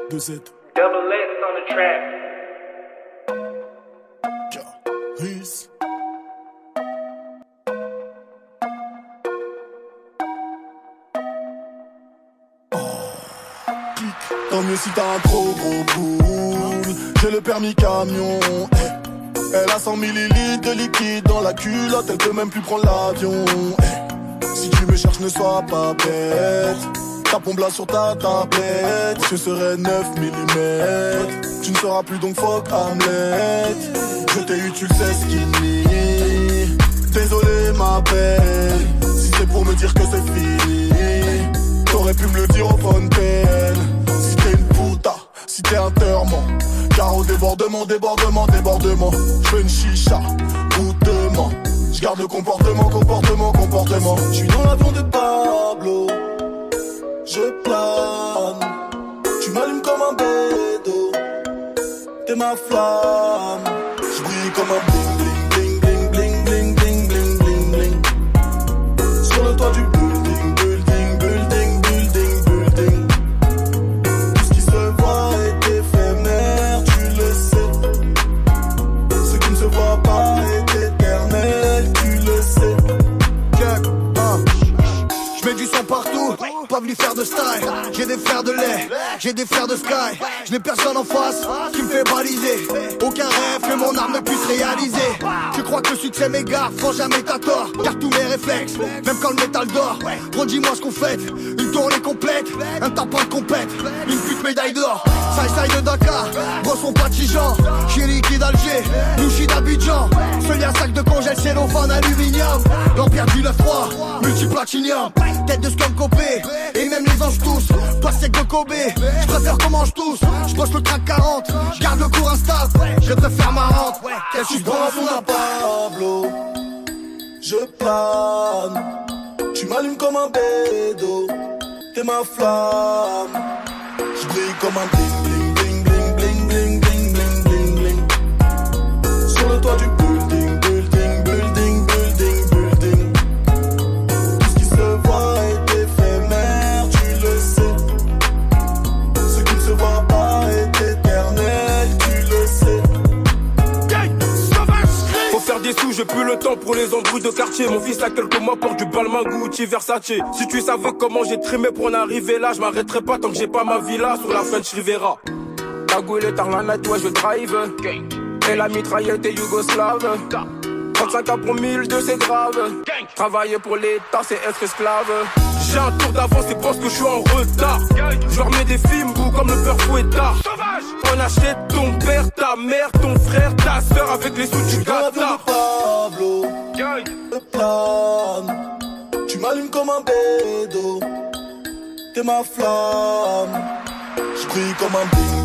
De Z. Double X on the track. Peace. Tant mieux si t'as un trop gros boule. J'ai le permis camion. Elle a 100 millilitres de liquide dans la culotte. Elle peut même plus prendre l'avion. Si tu me cherches, ne sois pas bête. Ta pompe là sur ta tablette. Je serai 9 mm. Tu ne seras plus donc fuck Hamlet. Je t'ai eu, tu le sais, skinny. Désolé ma belle. Si c'est pour me dire que c'est fini, t'aurais pu me le dire au fontaine. Si t'es une puta, si t'es un terrement. Car au débordement, j'fais une chicha, goûtement. J'garde le comportement. J'suis dans l'avion de Pablo. Je plane. Tu m'allumes comme un bédo. T'es ma flamme. J'brille comme un bling bling bling bling bling bling bling bling bling. Sur le toit du building. Tout ce qui se voit est éphémère, tu le sais. Ce qui ne se voit pas est éternel, tu le sais. J'mets du sang partout, pas venu faire de style. J'ai des frères de lait, j'ai des frères de sky. J'n'ai personne en face qui me fait baliser. Aucun rêve que mon âme ne puisse réaliser. Tu crois que le succès m'égare, franchement jamais t'as tort. Car tous mes réflexes, même quand le métal dort. Redis-moi ce qu'on fait, une tournée complète, un tapin de compète, une pute médaille d'or. Side de Dakar, brosson pas de Chijan. J'suis liquide Alger, Louchi d'Abidjan. Seul y'a sac de congèle, cellophane aluminium. L'empire du 9-3, multiplatinium. Tête de scum copé, et même les anges tous. Plastique de Kobe, j'préfère qu'on mange tous. J'bosse le track 40, j'garde le cours instable. Je préfère ma rente, Je suis dans l'avion d'un Pablo. Je plane. Tu m'allumes comme un bédo. T'es ma flamme. J'brille comme un bling bling bling bling bling bling bling bling bling. Sur le toit du building. Tout ce qui se voit est éphémère, tu le sais. Ce qui ne se voit pas est éternel, tu le sais. Faut faire des sous, j'ai plus le temps pour les embrouilles de quartier. Mon fils a quelques mois porte du Balmain, Gucci, Versace. Si tu savais comment j'ai trimé pour en arriver là, je m'arrêterai pas tant que j'ai pas ma villa sur la French Rivera. Cagoule et Tarlanette, ouais je drive. Et la mitraillette est yougoslave. 35 ans pour 1000 de c'est grave. Travailler pour l'État c'est être esclave. J'ai un tour d'avance et pense que je suis en retard. Je leur mets des films beaux comme le peur fouettard. On achète ton père, ta mère, ton frère, ta soeur avec les sous du Qatar. Pablo, le plane. Tu m'allumes comme un bédo. T'es ma flamme. J'brille comme un bling